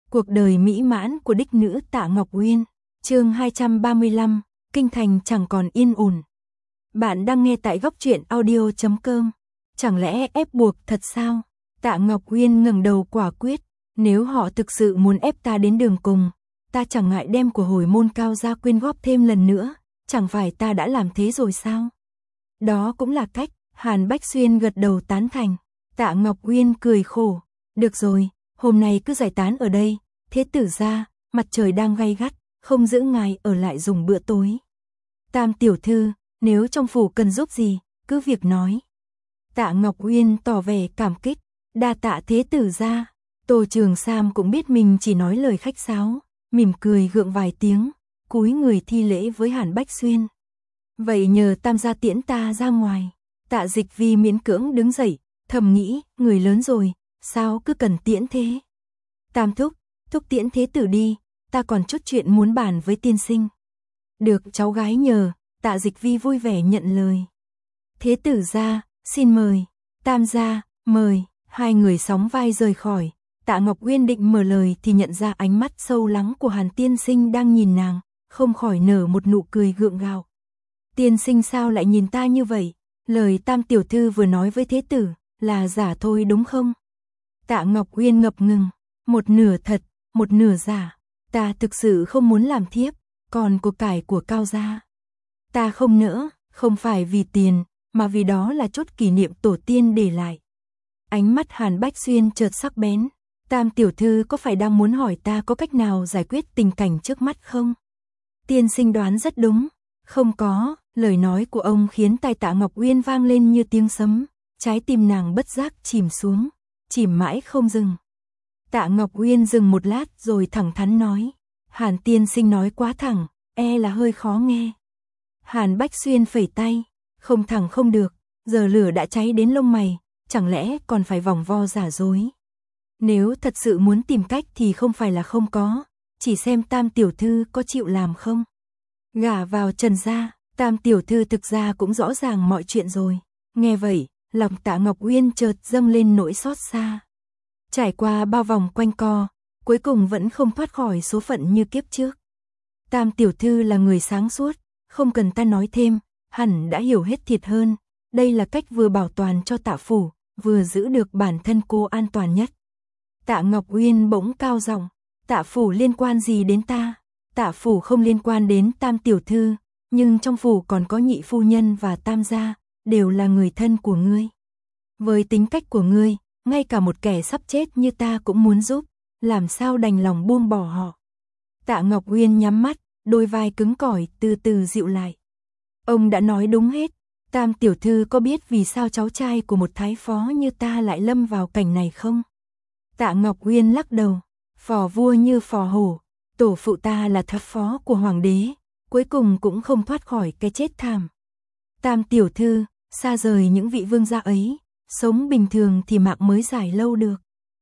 Cuộc đời mỹ mãn của đích nữ Tạ Ngọc Uyên, chương 235, kinh thành chẳng còn yên ổn. Bạn đang nghe tại góc truyện audio.com. Chẳng lẽ ép buộc thật sao? Tạ Ngọc Uyên ngẩng đầu quả quyết, nếu họ thực sự muốn ép ta đến đường cùng, ta chẳng ngại đem của hồi môn Cao gia quyên góp thêm lần nữa, chẳng phải ta đã làm thế rồi sao? Đó cũng là cách. Hàn Bách Xuyên gật đầu tán thành. Tạ Ngọc Uyên cười khổ, được rồi, hôm nay cứ giải tán ở đây, thế tử gia, mặt trời đang gay gắt, không giữ ngài ở lại dùng bữa tối. Tam tiểu thư, nếu trong phủ cần giúp gì, cứ việc nói. Tạ Ngọc Uyên tỏ vẻ cảm kích, đa tạ thế tử gia. Tô Trường Sam cũng biết mình chỉ nói lời khách sáo, mỉm cười gượng vài tiếng, cúi người thi lễ với Hàn Bách Xuyên. Vậy nhờ tam gia tiễn ta ra ngoài. Tạ Dịch Vi miễn cưỡng đứng dậy, thầm nghĩ, người lớn rồi, sao cứ cần tiễn thế? Tam thúc, thúc tiễn thế tử đi, ta còn chút chuyện muốn bàn với tiên sinh. Được cháu gái nhờ, Tạ Dịch Vi vui vẻ nhận lời. Thế tử gia, xin mời. Tam gia, mời. Hai người sóng vai rời khỏi. Tạ Ngọc Uyên định mở lời thì nhận ra ánh mắt sâu lắng của Hàn tiên sinh đang nhìn nàng, không khỏi nở một nụ cười gượng gạo. Tiên sinh sao lại nhìn ta như vậy? Lời tam tiểu thư vừa nói với thế tử là giả thôi đúng không? Tạ Ngọc Uyên ngập ngừng, một nửa thật, một nửa giả. Ta thực sự không muốn làm thiếp, còn của cải của Cao gia. Ta không nỡ, không phải vì tiền, mà vì đó là chút kỷ niệm tổ tiên để lại. Ánh mắt Hàn Bách Xuyên chợt sắc bén. Tam tiểu thư có phải đang muốn hỏi ta có cách nào giải quyết tình cảnh trước mắt không? Tiên sinh đoán rất đúng. Không có, lời nói của ông khiến tai Tạ Ngọc Uyên vang lên như tiếng sấm, trái tim nàng bất giác chìm xuống, chìm mãi không dừng. Tạ Ngọc Uyên dừng một lát rồi thẳng thắn nói, Hàn tiên sinh nói quá thẳng, e là hơi khó nghe. Hàn Bách Xuyên phẩy tay, không thẳng không được, giờ lửa đã cháy đến lông mày, chẳng lẽ còn phải vòng vo giả dối. Nếu thật sự muốn tìm cách thì không phải là không có, chỉ xem tam tiểu thư có chịu làm không. Gả vào Trần gia, tam tiểu thư thực ra cũng rõ ràng mọi chuyện rồi. Nghe vậy, lòng Tạ Ngọc Uyên chợt dâng lên nỗi xót xa. Trải qua bao vòng quanh co, cuối cùng vẫn không thoát khỏi số phận như kiếp trước. Tam tiểu thư là người sáng suốt, không cần ta nói thêm, hẳn đã hiểu hết thiệt hơn. Đây là cách vừa bảo toàn cho Tạ phủ, vừa giữ được bản thân cô an toàn nhất. Tạ Ngọc Uyên bỗng cao giọng, Tạ phủ liên quan gì đến ta? Tạ phủ không liên quan đến tam tiểu thư, nhưng trong phủ còn có nhị phu nhân và tam gia, đều là người thân của ngươi. Với tính cách của ngươi, ngay cả một kẻ sắp chết như ta cũng muốn giúp, làm sao đành lòng buông bỏ họ. Tạ Ngọc Uyên nhắm mắt, đôi vai cứng cỏi từ từ dịu lại. Ông đã nói đúng hết, tam tiểu thư có biết vì sao cháu trai của một thái phó như ta lại lâm vào cảnh này không? Tạ Ngọc Uyên lắc đầu, phò vua như phò hổ. Tổ phụ ta là thất phó của hoàng đế, cuối cùng cũng không thoát khỏi cái chết thảm. Tam tiểu thư, xa rời những vị vương gia ấy, sống bình thường thì mạng mới dài lâu được.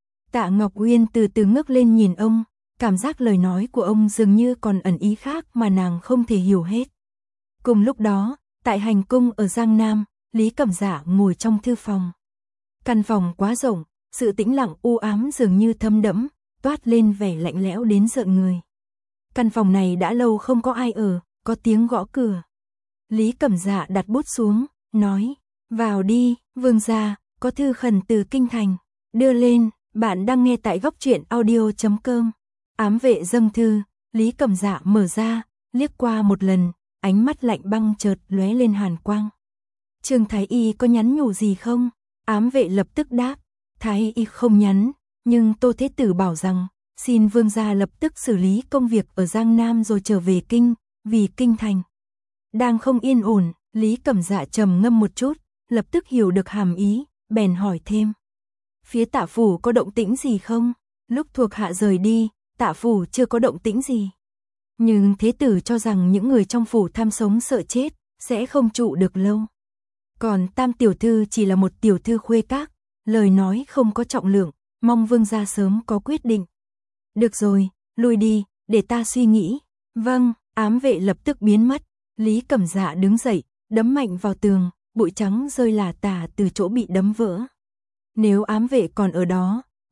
Tạ Ngọc Uyên từ từ ngước lên nhìn ông, cảm giác lời nói của ông dường như còn ẩn ý khác mà nàng không thể hiểu hết. Cùng lúc đó, tại hành cung ở Giang Nam, Lý Cẩm Dạ ngồi trong thư phòng. Căn phòng quá rộng, sự tĩnh lặng u ám dường như thấm đẫm, toát lên vẻ lạnh lẽo đến rợn người. Căn phòng này đã lâu không có ai ở, có tiếng gõ cửa. Lý Cẩm Dạ đặt bút xuống, nói, vào đi, vương gia, có thư khẩn từ kinh thành, đưa lên, bạn đang nghe tại góc truyện audio.com. Ám vệ dâng thư, Lý Cẩm Dạ mở ra, liếc qua một lần, ánh mắt lạnh băng chợt lóe lên hàn quang. Trương Thái Y có nhắn nhủ gì không? Ám vệ lập tức đáp, Thái Y không nhắn, nhưng Tô Thế Tử bảo rằng, xin vương gia lập tức xử lý công việc ở Giang Nam rồi trở về kinh, vì kinh thành đang không yên ổn. Lý Cẩm Dạ trầm ngâm một chút, lập tức hiểu được hàm ý, bèn hỏi thêm. Phía Tạ phủ có động tĩnh gì không? Lúc thuộc hạ rời đi, Tạ phủ chưa có động tĩnh gì. Nhưng Thế Tử cho rằng những người trong phủ tham sống sợ chết, sẽ không trụ được lâu. Còn tam tiểu thư chỉ là một tiểu thư khuê các, lời nói không có trọng lượng, mong vương gia sớm có quyết định. Được rồi, lui đi, để ta suy nghĩ. Vâng, ám vệ lập tức biến mất. Lý Cẩm Dạ đứng dậy, đấm mạnh vào tường, bụi trắng rơi lả tả từ chỗ bị đấm vỡ. Nếu ám vệ còn ở đó,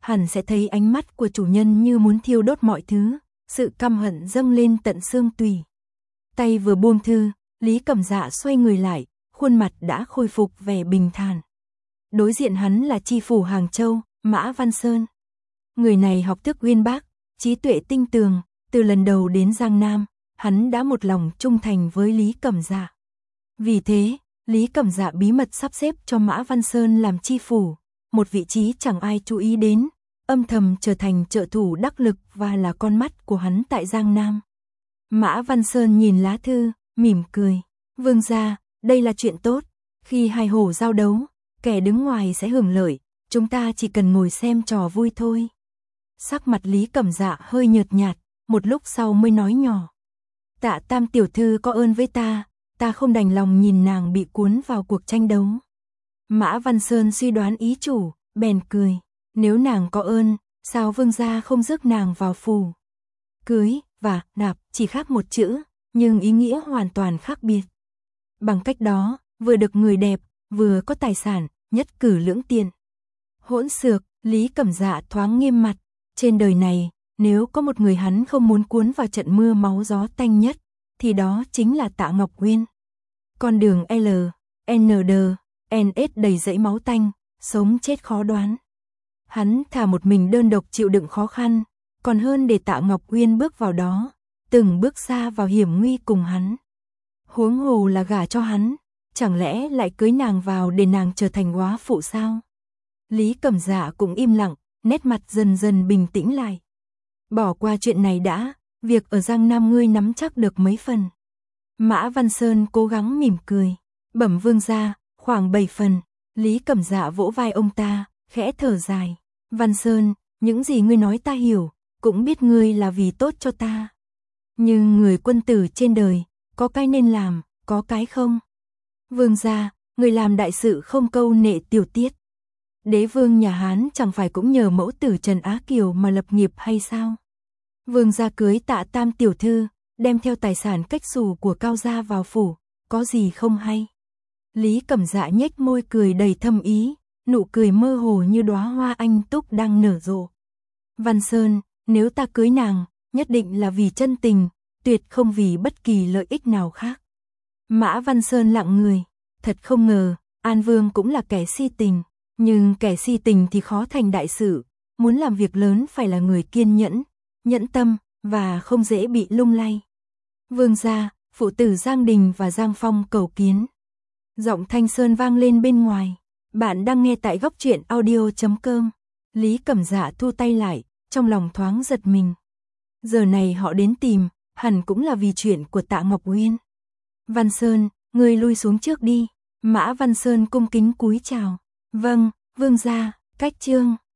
hẳn sẽ thấy ánh mắt của chủ nhân như muốn thiêu đốt mọi thứ, sự căm hận dâng lên tận xương tủy. Tay vừa buông thư, Lý Cẩm Dạ xoay người lại, khuôn mặt đã khôi phục vẻ bình thản. Đối diện hắn là tri phủ Hàng Châu, Mã Văn Sơn. Người này học thức uyên bác, trí tuệ tinh tường, từ lần đầu đến Giang Nam, hắn đã một lòng trung thành với Lý Cẩm Dạ. Vì thế, Lý Cẩm Dạ bí mật sắp xếp cho Mã Văn Sơn làm tri phủ, một vị trí chẳng ai chú ý đến, âm thầm trở thành trợ thủ đắc lực và là con mắt của hắn tại Giang Nam. Mã Văn Sơn nhìn lá thư, mỉm cười. Vương gia, đây là chuyện tốt, khi hai hổ giao đấu, kẻ đứng ngoài sẽ hưởng lợi, chúng ta chỉ cần ngồi xem trò vui thôi. Sắc mặt Lý Cẩm Dạ hơi nhợt nhạt, một lúc sau mới nói nhỏ. Tạ Tam tiểu thư có ơn với ta không đành lòng nhìn nàng bị cuốn vào cuộc tranh đấu. Mã Văn Sơn suy đoán ý chủ, bèn cười. Nếu nàng có ơn, sao vương gia không rước nàng vào phủ? Cưới và nạp chỉ khác một chữ, nhưng ý nghĩa hoàn toàn khác biệt. Bằng cách đó, vừa được người đẹp, vừa có tài sản, nhất cử lưỡng tiện. Hỗn xược, Lý Cẩm Dạ thoáng nghiêm mặt. Trên đời này, nếu có một người hắn không muốn cuốn vào trận mưa máu gió tanh nhất, thì đó chính là Tạ Ngọc Uyên. Con đường L, N, D, NS đầy dẫy máu tanh, sống chết khó đoán. Hắn thà một mình đơn độc chịu đựng khó khăn, còn hơn để Tạ Ngọc Uyên bước vào đó, từng bước xa vào hiểm nguy cùng hắn. Huống hồ là gả cho hắn, chẳng lẽ lại cưới nàng vào để nàng trở thành góa phụ sao? Lý Cẩm Dạ cũng im lặng, nét mặt dần dần bình tĩnh lại. Bỏ qua chuyện này đã, việc ở Giang Nam ngươi nắm chắc được mấy phần. Mã Văn Sơn cố gắng mỉm cười. Bẩm vương gia, khoảng 7 phần. Lý Cẩm Dạ vỗ vai ông ta, khẽ thở dài. Văn Sơn, những gì ngươi nói ta hiểu, cũng biết ngươi là vì tốt cho ta. Nhưng người quân tử trên đời, có cái nên làm, có cái không. Vương gia, người làm đại sự không câu nệ tiểu tiết. Đế vương nhà Hán chẳng phải cũng nhờ mẫu tử Trần Á Kiều mà lập nghiệp hay sao? Vương gia cưới Tạ Tam tiểu thư, đem theo tài sản cách xù của Cao gia vào phủ, có gì không hay? Lý Cẩm Dạ nhếch môi cười đầy thâm ý, nụ cười mơ hồ như đóa hoa anh túc đang nở rộ. Văn Sơn, nếu ta cưới nàng, nhất định là vì chân tình, tuyệt không vì bất kỳ lợi ích nào khác. Mã Văn Sơn lặng người, thật không ngờ, An Vương cũng là kẻ si tình, nhưng kẻ si tình thì khó thành đại sự, muốn làm việc lớn phải là người kiên nhẫn, nhẫn tâm, và không dễ bị lung lay. Vương gia, phụ tử Giang Đình và Giang Phong cầu kiến. Giọng Thanh Sơn vang lên bên ngoài. Bạn đang nghe tại góc truyện audio.com. Lý Cẩm Dạ thu tay lại, trong lòng thoáng giật mình. Giờ này họ đến tìm, hẳn cũng là vì chuyện của Tạ Ngọc Uyên. Văn Sơn, ngươi lui xuống trước đi. Mã Văn Sơn cung kính cúi chào. Vâng, vương gia, cách chương.